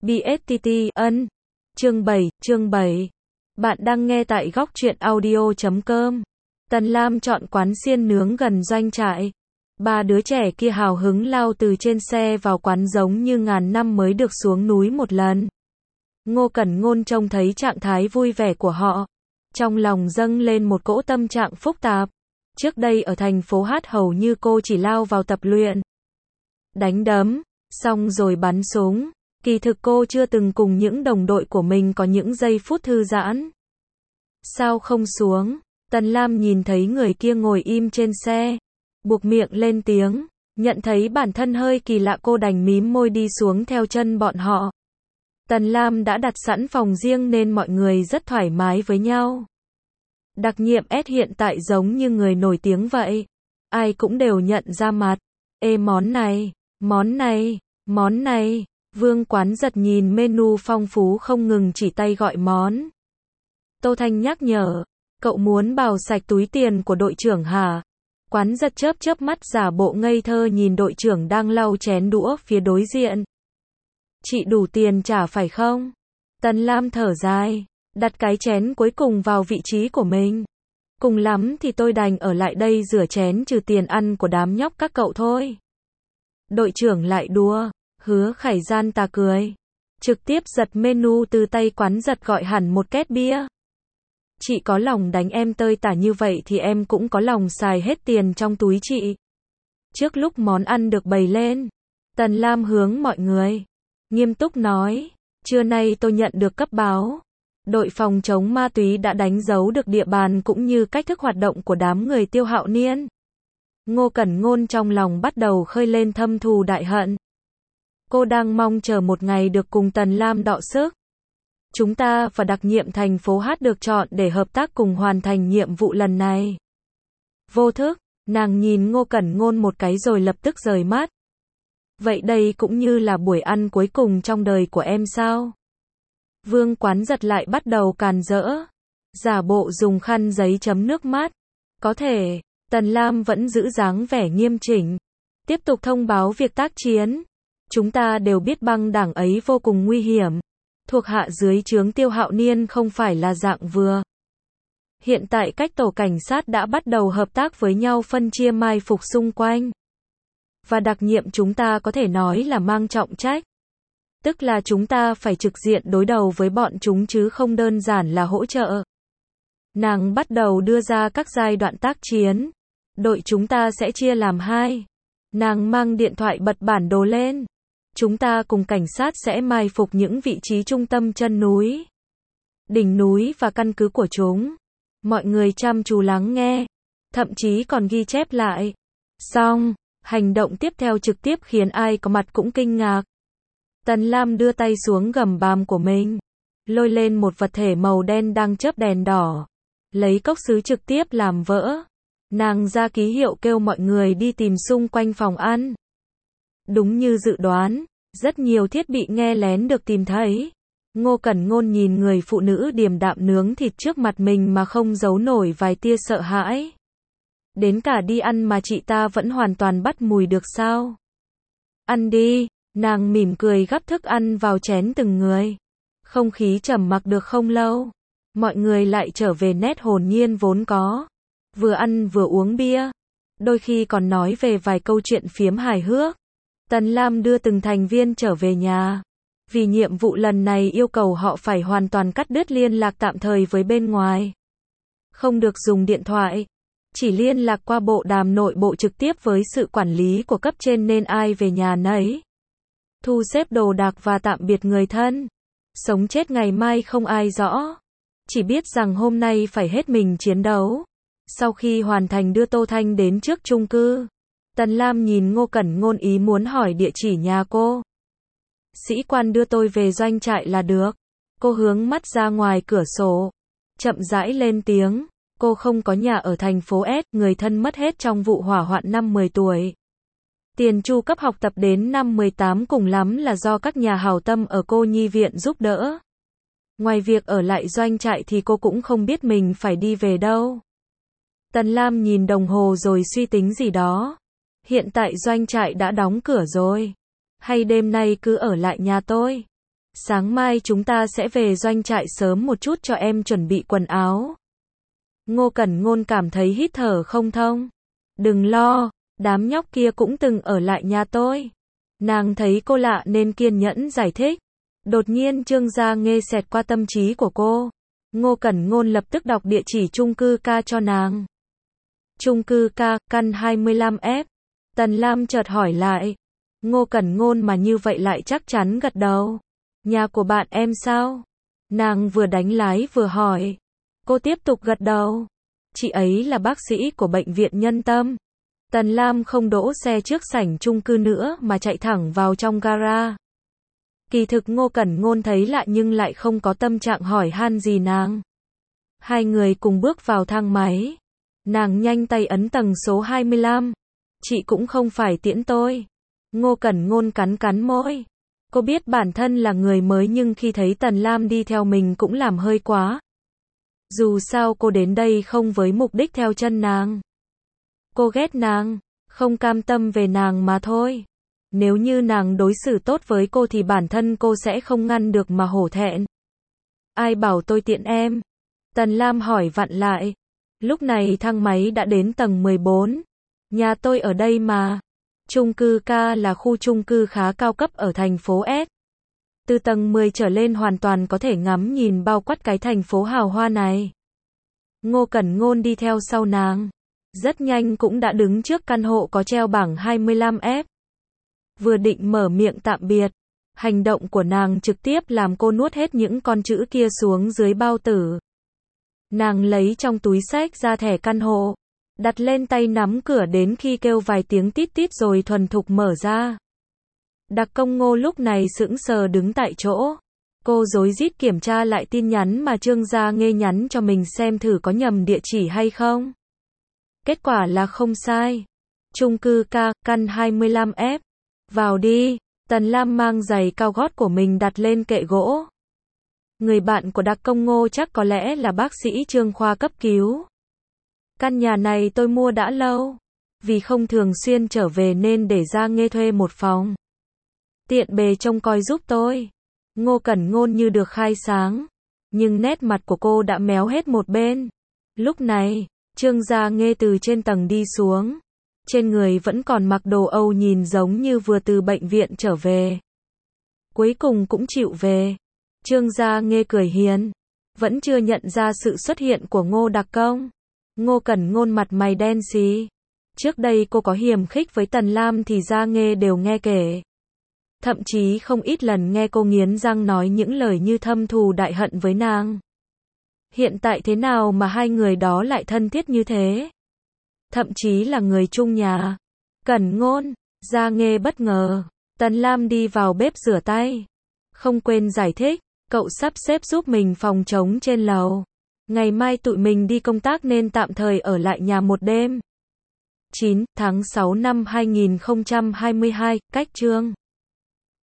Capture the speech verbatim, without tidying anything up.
bê ét tê tê, ân. Chương bảy, chương bảy. Bạn đang nghe tại góc truyện audio chấm com. Tần Lam chọn quán xiên nướng gần doanh trại. Ba đứa trẻ kia hào hứng lao từ trên xe vào quán giống như ngàn năm mới được xuống núi một lần. Ngô Cẩn Ngôn trông thấy trạng thái vui vẻ của họ. Trong lòng dâng lên một cỗ tâm trạng phức tạp. Trước đây ở thành phố Hát hầu như cô chỉ lao vào tập luyện. Đánh đấm, xong rồi bắn súng. Kỳ thực cô chưa từng cùng những đồng đội của mình có những giây phút thư giãn. Sao không xuống? Tần Lam nhìn thấy người kia ngồi im trên xe. Buộc miệng lên tiếng. Nhận thấy bản thân hơi kỳ lạ cô đành mím môi đi xuống theo chân bọn họ. Tần Lam đã đặt sẵn phòng riêng nên mọi người rất thoải mái với nhau. Đặc nhiệm S hiện tại giống như người nổi tiếng vậy. Ai cũng đều nhận ra mặt. Ê món này, món này, món này. Vương Quán Giật nhìn menu phong phú không ngừng chỉ tay gọi món. Tô Thanh nhắc nhở. Cậu muốn bào sạch túi tiền của đội trưởng hả? Quán Giật chớp chớp mắt giả bộ ngây thơ nhìn đội trưởng đang lau chén đũa phía đối diện. Chị đủ tiền trả phải không? Tần Lam thở dài. Đặt cái chén cuối cùng vào vị trí của mình. Cùng lắm thì tôi đành ở lại đây rửa chén trừ tiền ăn của đám nhóc các cậu thôi. Đội trưởng lại đùa. Hứa Khải gian tà cười. Trực tiếp giật menu từ tay Quán Giật gọi hẳn một két bia. Chị có lòng đánh em tơi tả như vậy thì em cũng có lòng xài hết tiền trong túi chị. Trước lúc món ăn được bày lên, Tần Lam hướng mọi người. Nghiêm túc nói. Trưa nay tôi nhận được cấp báo. Đội phòng chống ma túy đã đánh dấu được địa bàn cũng như cách thức hoạt động của đám người Tiêu Hạo Niên. Ngô Cẩn Ngôn trong lòng bắt đầu khơi lên thâm thù đại hận. Cô đang mong chờ một ngày được cùng Tần Lam đọ sức. Chúng ta và đặc nhiệm thành phố Hát được chọn để hợp tác cùng hoàn thành nhiệm vụ lần này. Vô thức, nàng nhìn Ngô Cẩn Ngôn một cái rồi lập tức rời mắt. Vậy đây cũng như là buổi ăn cuối cùng trong đời của em sao? Vương Quán Giật lại bắt đầu càn rỡ. Giả bộ dùng khăn giấy chấm nước mắt. Có thể, Tần Lam vẫn giữ dáng vẻ nghiêm chỉnh. Tiếp tục thông báo việc tác chiến. Chúng ta đều biết băng đảng ấy vô cùng nguy hiểm. Thuộc hạ dưới trướng Tiêu Hạo Niên không phải là dạng vừa. Hiện tại cách tổ cảnh sát đã bắt đầu hợp tác với nhau phân chia mai phục xung quanh. Và đặc nhiệm chúng ta có thể nói là mang trọng trách. Tức là chúng ta phải trực diện đối đầu với bọn chúng chứ không đơn giản là hỗ trợ. Nàng bắt đầu đưa ra các giai đoạn tác chiến. Đội chúng ta sẽ chia làm hai. Nàng mang điện thoại bật bản đồ lên. Chúng ta cùng cảnh sát sẽ mai phục những vị trí trung tâm chân núi, đỉnh núi và căn cứ của chúng. Mọi người chăm chú lắng nghe, thậm chí còn ghi chép lại. Xong, hành động tiếp theo trực tiếp khiến ai có mặt cũng kinh ngạc. Tần Lam đưa tay xuống gầm bàm của mình, lôi lên một vật thể màu đen đang chớp đèn đỏ, lấy cốc sứ trực tiếp làm vỡ. Nàng ra ký hiệu kêu mọi người đi tìm xung quanh phòng ăn. Đúng như dự đoán, rất nhiều thiết bị nghe lén được tìm thấy. Ngô Cẩn Ngôn nhìn người phụ nữ điềm đạm nướng thịt trước mặt mình mà không giấu nổi vài tia sợ hãi. Đến cả đi ăn mà chị ta vẫn hoàn toàn bắt mùi được sao? Ăn đi, nàng mỉm cười gắp thức ăn vào chén từng người. Không khí trầm mặc được không lâu, mọi người lại trở về nét hồn nhiên vốn có. Vừa ăn vừa uống bia, đôi khi còn nói về vài câu chuyện phiếm hài hước. Tần Lam đưa từng thành viên trở về nhà. Vì nhiệm vụ lần này yêu cầu họ phải hoàn toàn cắt đứt liên lạc tạm thời với bên ngoài. Không được dùng điện thoại. Chỉ liên lạc qua bộ đàm nội bộ trực tiếp với sự quản lý của cấp trên nên ai về nhà nấy. Thu xếp đồ đạc và tạm biệt người thân. Sống chết ngày mai không ai rõ. Chỉ biết rằng hôm nay phải hết mình chiến đấu. Sau khi hoàn thành đưa Tô Thanh đến trước chung cư. Tần Lam nhìn Ngô Cẩn Ngôn ý muốn hỏi địa chỉ nhà cô. Sĩ quan đưa tôi về doanh trại là được. Cô hướng mắt ra ngoài cửa sổ. Chậm rãi lên tiếng. Cô không có nhà ở thành phố S, người thân mất hết trong vụ hỏa hoạn năm mười tuổi. Tiền chu cấp học tập đến năm mười tám cùng lắm là do các nhà hảo tâm ở cô nhi viện giúp đỡ. Ngoài việc ở lại doanh trại thì cô cũng không biết mình phải đi về đâu. Tần Lam nhìn đồng hồ rồi suy tính gì đó. Hiện tại doanh trại đã đóng cửa rồi. Hay đêm nay cứ ở lại nhà tôi. Sáng mai chúng ta sẽ về doanh trại sớm một chút cho em chuẩn bị quần áo. Ngô Cẩn Ngôn cảm thấy hít thở không thông. Đừng lo, đám nhóc kia cũng từng ở lại nhà tôi. Nàng thấy cô lạ nên kiên nhẫn giải thích. Đột nhiên Trương Gia Nghê xẹt qua tâm trí của cô. Ngô Cẩn Ngôn lập tức đọc địa chỉ chung cư K cho nàng. Chung cư K, căn hai mươi lăm F. Tần Lam chợt hỏi lại. Ngô Cẩn Ngôn mà như vậy lại chắc chắn gật đầu. Nhà của bạn em sao? Nàng vừa đánh lái vừa hỏi. Cô tiếp tục gật đầu. Chị ấy là bác sĩ của bệnh viện Nhân Tâm. Tần Lam không đỗ xe trước sảnh chung cư nữa mà chạy thẳng vào trong gara. Kỳ thực Ngô Cẩn Ngôn thấy lạ nhưng lại không có tâm trạng hỏi han gì nàng. Hai người cùng bước vào thang máy. Nàng nhanh tay ấn tầng số hai mươi lăm. Chị cũng không phải tiễn tôi. Ngô Cẩn Ngôn cắn cắn môi. Cô biết bản thân là người mới nhưng khi thấy Tần Lam đi theo mình cũng làm hơi quá. Dù sao cô đến đây không với mục đích theo chân nàng. Cô ghét nàng, không cam tâm về nàng mà thôi. Nếu như nàng đối xử tốt với cô thì bản thân cô sẽ không ngăn được mà hổ thẹn. Ai bảo tôi tiện em? Tần Lam hỏi vặn lại. Lúc này thang máy đã đến tầng mười bốn. Nhà tôi ở đây mà. Chung cư K là khu chung cư khá cao cấp ở thành phố S. Từ tầng mười trở lên hoàn toàn có thể ngắm nhìn bao quát cái thành phố hào hoa này. Ngô Cẩn Ngôn đi theo sau nàng. Rất nhanh cũng đã đứng trước căn hộ có treo bảng hai mươi lăm F. Vừa định mở miệng tạm biệt. Hành động của nàng trực tiếp làm cô nuốt hết những con chữ kia xuống dưới bao tử. Nàng lấy trong túi xách ra thẻ căn hộ. Đặt lên tay nắm cửa đến khi kêu vài tiếng tít tít rồi thuần thục mở ra. Đặc công Ngô lúc này sững sờ đứng tại chỗ. Cô rối rít kiểm tra lại tin nhắn mà Trương Gia Nghê nhắn cho mình xem thử có nhầm địa chỉ hay không. Kết quả là không sai. Chung cư K, căn hai mươi lăm F. Vào đi. Tần Lam mang giày cao gót của mình đặt lên kệ gỗ. Người bạn của đặc công Ngô chắc có lẽ là bác sĩ Trương khoa cấp cứu. Căn nhà này tôi mua đã lâu. Vì không thường xuyên trở về nên để Gia Nghê thuê một phòng. Tiện bề trông coi giúp tôi. Ngô Cẩn Ngôn như được khai sáng. Nhưng nét mặt của cô đã méo hết một bên. Lúc này, Trương Gia Nghê từ trên tầng đi xuống. Trên người vẫn còn mặc đồ Âu nhìn giống như vừa từ bệnh viện trở về. Cuối cùng cũng chịu về. Trương Gia Nghê cười hiền. Vẫn chưa nhận ra sự xuất hiện của Ngô đặc công. Ngô Cẩn Ngôn mặt mày đen xí. Trước đây cô có hiềm khích với Tần Lam thì Gia Nghê đều nghe kể. Thậm chí không ít lần nghe cô nghiến răng nói những lời như thâm thù đại hận với nàng. Hiện tại thế nào mà hai người đó lại thân thiết như thế? Thậm chí là người chung nhà. Cẩn Ngôn, Gia Nghê bất ngờ. Tần Lam đi vào bếp rửa tay. Không quên giải thích, cậu sắp xếp giúp mình phòng trống trên lầu. Ngày mai tụi mình đi công tác nên tạm thời ở lại nhà một đêm. chín tháng sáu năm hai nghìn không trăm hai mươi hai, cách chương